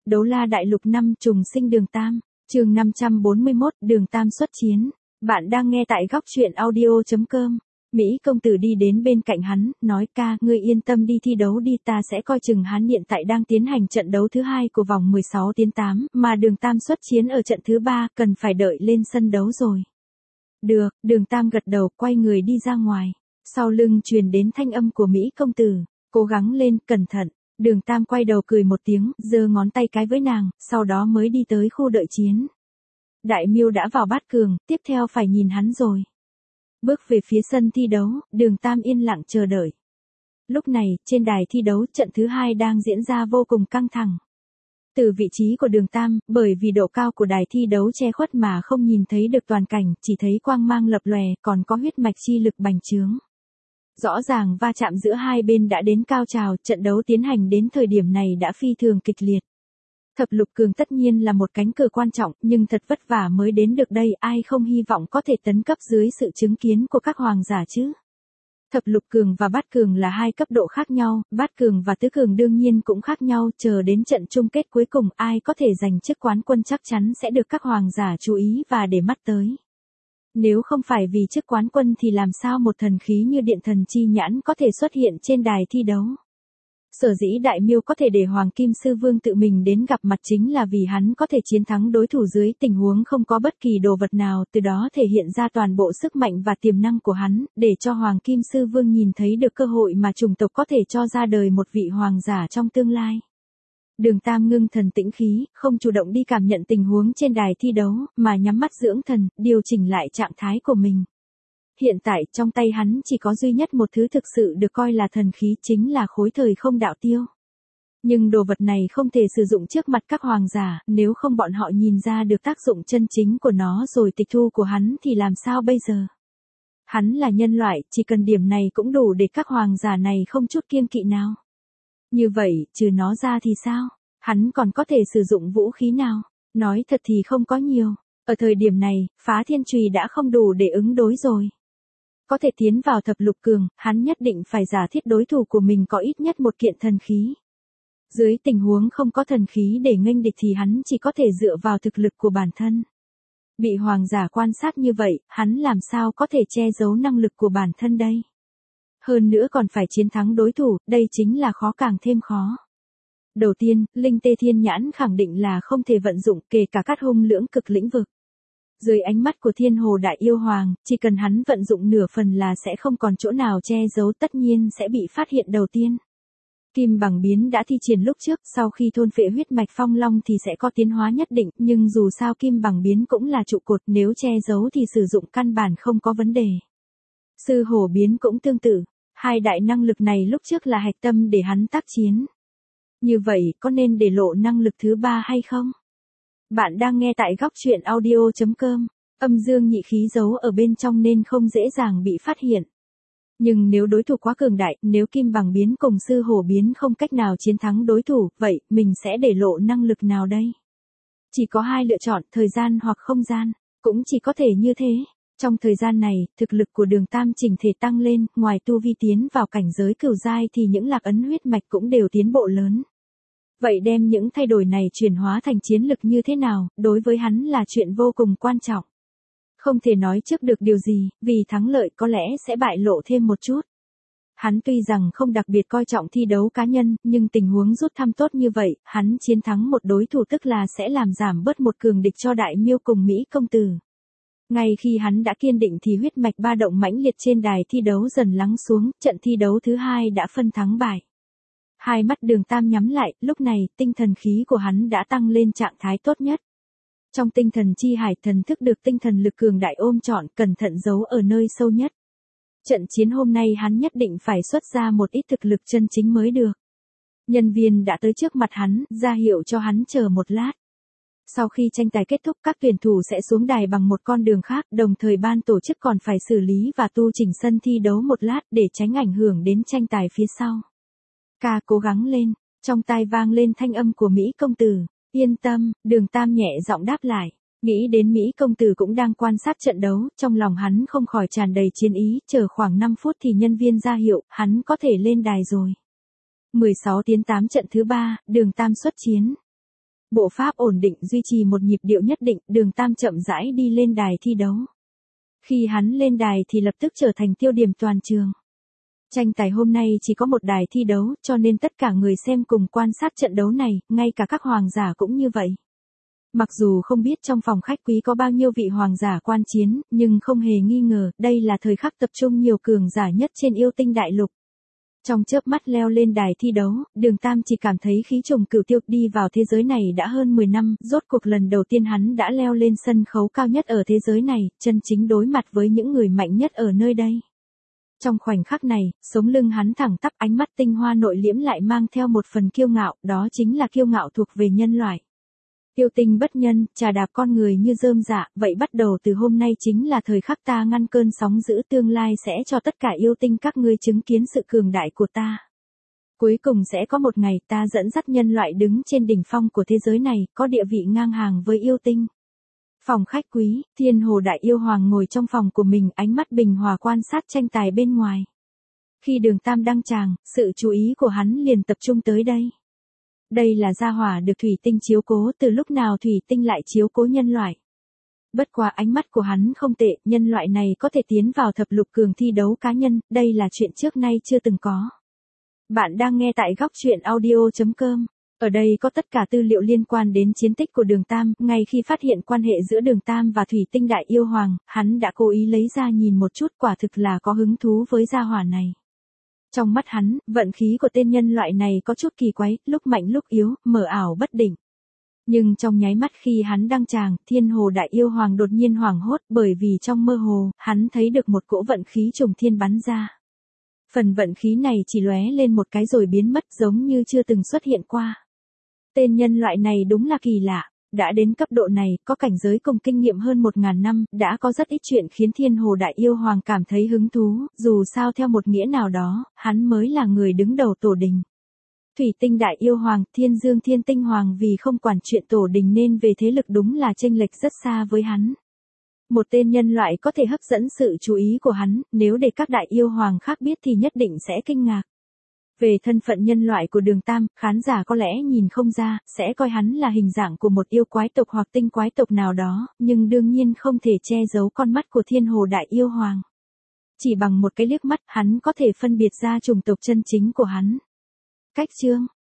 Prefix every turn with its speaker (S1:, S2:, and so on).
S1: Đấu la đại lục 5 trùng sinh Đường Tam, chương 541, Đường Tam xuất chiến. Bạn đang nghe tại góc truyện audio.com. Mỹ công tử đi đến bên cạnh hắn, nói ca, ngươi yên tâm đi thi đấu đi, ta sẽ coi chừng hắn. Hiện tại đang tiến hành trận đấu thứ 2 của vòng 16 tiến 8, mà Đường Tam xuất chiến ở trận thứ 3, cần phải đợi lên sân đấu rồi. Được, Đường Tam gật đầu, quay người đi ra ngoài. Sau lưng truyền đến thanh âm của Mỹ công tử, cố gắng lên, cẩn thận. Đường Tam quay đầu cười một tiếng, giơ ngón tay cái với nàng, sau đó mới đi tới khu đợi chiến. Đại Miêu đã vào bát cường, tiếp theo phải nhìn hắn rồi. Bước về phía sân thi đấu, Đường Tam yên lặng chờ đợi. Lúc này, trên đài thi đấu, trận thứ 2 đang diễn ra vô cùng căng thẳng. Từ vị trí của Đường Tam, bởi vì độ cao của đài thi đấu che khuất mà không nhìn thấy được toàn cảnh, chỉ thấy quang mang lập lòe, còn có huyết mạch chi lực bành trướng. Rõ ràng va chạm giữa hai bên đã đến cao trào, trận đấu tiến hành đến thời điểm này đã phi thường kịch liệt. Thập lục cường tất nhiên là một cánh cửa quan trọng, nhưng thật vất vả mới đến được đây, ai không hy vọng có thể tấn cấp dưới sự chứng kiến của các hoàng giả chứ. Thập lục cường và bát cường là hai cấp độ khác nhau, bát cường và tứ cường đương nhiên cũng khác nhau, chờ đến trận chung kết cuối cùng ai có thể giành chức quán quân chắc chắn sẽ được các hoàng giả chú ý và để mắt tới. Nếu không phải vì chức quán quân thì làm sao một thần khí như điện thần chi nhãn có thể xuất hiện trên đài thi đấu. Sở dĩ Đại Miêu có thể để Hoàng Kim Sư Vương tự mình đến gặp mặt chính là vì hắn có thể chiến thắng đối thủ dưới tình huống không có bất kỳ đồ vật nào, từ đó thể hiện ra toàn bộ sức mạnh và tiềm năng của hắn, để cho Hoàng Kim Sư Vương nhìn thấy được cơ hội mà chủng tộc có thể cho ra đời một vị hoàng giả trong tương lai. Đường Tam ngưng thần tĩnh khí, không chủ động đi cảm nhận tình huống trên đài thi đấu, mà nhắm mắt dưỡng thần, điều chỉnh lại trạng thái của mình. Hiện tại, trong tay hắn chỉ có duy nhất một thứ thực sự được coi là thần khí, chính là khối thời không đạo tiêu. Nhưng đồ vật này không thể sử dụng trước mặt các hoàng giả, nếu không bọn họ nhìn ra được tác dụng chân chính của nó rồi tịch thu của hắn thì làm sao bây giờ? Hắn là nhân loại, chỉ cần điểm này cũng đủ để các hoàng giả này không chút kiêng kỵ nào. Như vậy, trừ nó ra thì sao? Hắn còn có thể sử dụng vũ khí nào? Nói thật thì không có nhiều. Ở thời điểm này, phá thiên chùy đã không đủ để ứng đối rồi. Có thể tiến vào thập lục cường, hắn nhất định phải giả thiết đối thủ của mình có ít nhất một kiện thần khí. Dưới tình huống không có thần khí để nghênh địch thì hắn chỉ có thể dựa vào thực lực của bản thân. Bị hoàng giả quan sát như vậy, hắn làm sao có thể che giấu năng lực của bản thân đây? Hơn nữa còn phải chiến thắng đối thủ, đây chính là khó càng thêm khó. Đầu tiên, Linh Tê Thiên Nhãn khẳng định là không thể vận dụng, kể cả Cát Hung lưỡng cực lĩnh vực. Dưới ánh mắt của Thiên Hồ Đại Yêu Hoàng, chỉ cần hắn vận dụng nửa phần là sẽ không còn chỗ nào che giấu, tất nhiên sẽ bị phát hiện đầu tiên. Kim bằng biến đã thi triển lúc trước, sau khi thôn phệ huyết mạch phong long thì sẽ có tiến hóa nhất định, nhưng dù sao kim bằng biến cũng là trụ cột, nếu che giấu thì sử dụng căn bản không có vấn đề. Sư hổ biến cũng tương tự, hai đại năng lực này lúc trước là hạch tâm để hắn tác chiến. Như vậy, có nên để lộ năng lực thứ 3 hay không? Bạn đang nghe tại góc truyện audio.com, âm dương nhị khí giấu ở bên trong nên không dễ dàng bị phát hiện. Nhưng nếu đối thủ quá cường đại, nếu kim bằng biến cùng sư hổ biến không cách nào chiến thắng đối thủ, vậy mình sẽ để lộ năng lực nào đây? Chỉ có hai lựa chọn, thời gian hoặc không gian, cũng chỉ có thể như thế. Trong thời gian này, thực lực của Đường Tam chỉnh thể tăng lên, ngoài tu vi tiến vào cảnh giới cửu giai thì những lạc ấn huyết mạch cũng đều tiến bộ lớn. Vậy đem những thay đổi này chuyển hóa thành chiến lực như thế nào, đối với hắn là chuyện vô cùng quan trọng. Không thể nói trước được điều gì, vì thắng lợi có lẽ sẽ bại lộ thêm một chút. Hắn tuy rằng không đặc biệt coi trọng thi đấu cá nhân, nhưng tình huống rút thăm tốt như vậy, hắn chiến thắng một đối thủ tức là sẽ làm giảm bớt một cường địch cho Đại Miêu cùng Mỹ công tử. Ngay khi hắn đã kiên định thì huyết mạch ba động mãnh liệt trên đài thi đấu dần lắng xuống, trận thi đấu thứ 2 đã phân thắng bại. Hai mắt Đường Tam nhắm lại, lúc này, tinh thần khí của hắn đã tăng lên trạng thái tốt nhất. Trong tinh thần chi hải, thần thức được tinh thần lực cường đại ôm trọn, cẩn thận giấu ở nơi sâu nhất. Trận chiến hôm nay hắn nhất định phải xuất ra một ít thực lực chân chính mới được. Nhân viên đã tới trước mặt hắn, ra hiệu cho hắn chờ một lát. Sau khi tranh tài kết thúc, các tuyển thủ sẽ xuống đài bằng một con đường khác, đồng thời ban tổ chức còn phải xử lý và tu chỉnh sân thi đấu một lát để tránh ảnh hưởng đến tranh tài phía sau. Ca cố gắng lên, trong tai vang lên thanh âm của Mỹ công tử, yên tâm, Đường Tam nhẹ giọng đáp lại, nghĩ đến Mỹ công tử cũng đang quan sát trận đấu, trong lòng hắn không khỏi tràn đầy chiến ý, chờ khoảng 5 phút thì nhân viên ra hiệu, hắn có thể lên đài rồi. 16 tiến 8 trận thứ 3, Đường Tam xuất chiến. Bộ pháp ổn định duy trì một nhịp điệu nhất định, Đường Tam chậm rãi đi lên đài thi đấu. Khi hắn lên đài thì lập tức trở thành tiêu điểm toàn trường. Tranh tài hôm nay chỉ có một đài thi đấu, cho nên tất cả người xem cùng quan sát trận đấu này, ngay cả các hoàng giả cũng như vậy. Mặc dù không biết trong phòng khách quý có bao nhiêu vị hoàng giả quan chiến, nhưng không hề nghi ngờ, đây là thời khắc tập trung nhiều cường giả nhất trên yêu tinh đại lục. Trong chớp mắt leo lên đài thi đấu, Đường Tam chỉ cảm thấy khí trùng cửu tiêu, đi vào thế giới này đã hơn 10 năm, rốt cuộc lần đầu tiên hắn đã leo lên sân khấu cao nhất ở thế giới này, chân chính đối mặt với những người mạnh nhất ở nơi đây. Trong khoảnh khắc này, sống lưng hắn thẳng tắp, ánh mắt tinh hoa nội liễm lại mang theo một phần kiêu ngạo, đó chính là kiêu ngạo thuộc về nhân loại. Yêu tinh bất nhân, trà đạp con người như rơm rạ, vậy bắt đầu từ hôm nay chính là thời khắc ta ngăn cơn sóng dữ, tương lai sẽ cho tất cả yêu tinh các ngươi chứng kiến sự cường đại của ta. Cuối cùng sẽ có một ngày ta dẫn dắt nhân loại đứng trên đỉnh phong của thế giới này, có địa vị ngang hàng với yêu tinh. Phòng khách quý, Thiên Hồ Đại Yêu Hoàng ngồi trong phòng của mình, ánh mắt bình hòa quan sát tranh tài bên ngoài. Khi Đường Tam đăng tràng, sự chú ý của hắn liền tập trung tới đây. Đây là gia hỏa được thủy tinh chiếu cố, từ lúc nào thủy tinh lại chiếu cố nhân loại. Bất quá ánh mắt của hắn không tệ, nhân loại này có thể tiến vào thập lục cường thi đấu cá nhân, đây là chuyện trước nay chưa từng có. Bạn đang nghe tại góc truyện audio.com. Ở đây có tất cả tư liệu liên quan đến chiến tích của Đường Tam, ngay khi phát hiện quan hệ giữa Đường Tam và Thủy Tinh Đại Yêu Hoàng, hắn đã cố ý lấy ra nhìn một chút, quả thực là có hứng thú với gia hỏa này. Trong mắt hắn, vận khí của tên nhân loại này có chút kỳ quái, lúc mạnh lúc yếu, mờ ảo bất định. Nhưng trong nháy mắt khi hắn đăng tràng, Thiên Hồ Đại Yêu Hoàng đột nhiên hoảng hốt, bởi vì trong mơ hồ, hắn thấy được một cỗ vận khí trùng thiên bắn ra. Phần vận khí này chỉ lóe lên một cái rồi biến mất, giống như chưa từng xuất hiện qua. Tên nhân loại này đúng là kỳ lạ. Đã đến cấp độ này, có cảnh giới cùng kinh nghiệm hơn 1000 năm, đã có rất ít chuyện khiến Thiên Hồ Đại Yêu Hoàng cảm thấy hứng thú, dù sao theo một nghĩa nào đó, hắn mới là người đứng đầu tổ đình. Thủy Tinh Đại Yêu Hoàng, Thiên Dương Thiên Tinh Hoàng vì không quản chuyện tổ đình nên về thế lực đúng là chênh lệch rất xa với hắn. Một tên nhân loại có thể hấp dẫn sự chú ý của hắn, nếu để các đại yêu hoàng khác biết thì nhất định sẽ kinh ngạc. Về thân phận nhân loại của Đường Tam, khán giả có lẽ nhìn không ra, sẽ coi hắn là hình dạng của một yêu quái tộc hoặc tinh quái tộc nào đó, nhưng đương nhiên không thể che giấu con mắt của Thiên Hồ Đại Yêu Hoàng. Chỉ bằng một cái liếc mắt, hắn có thể phân biệt ra chủng tộc chân chính của hắn. Cách chương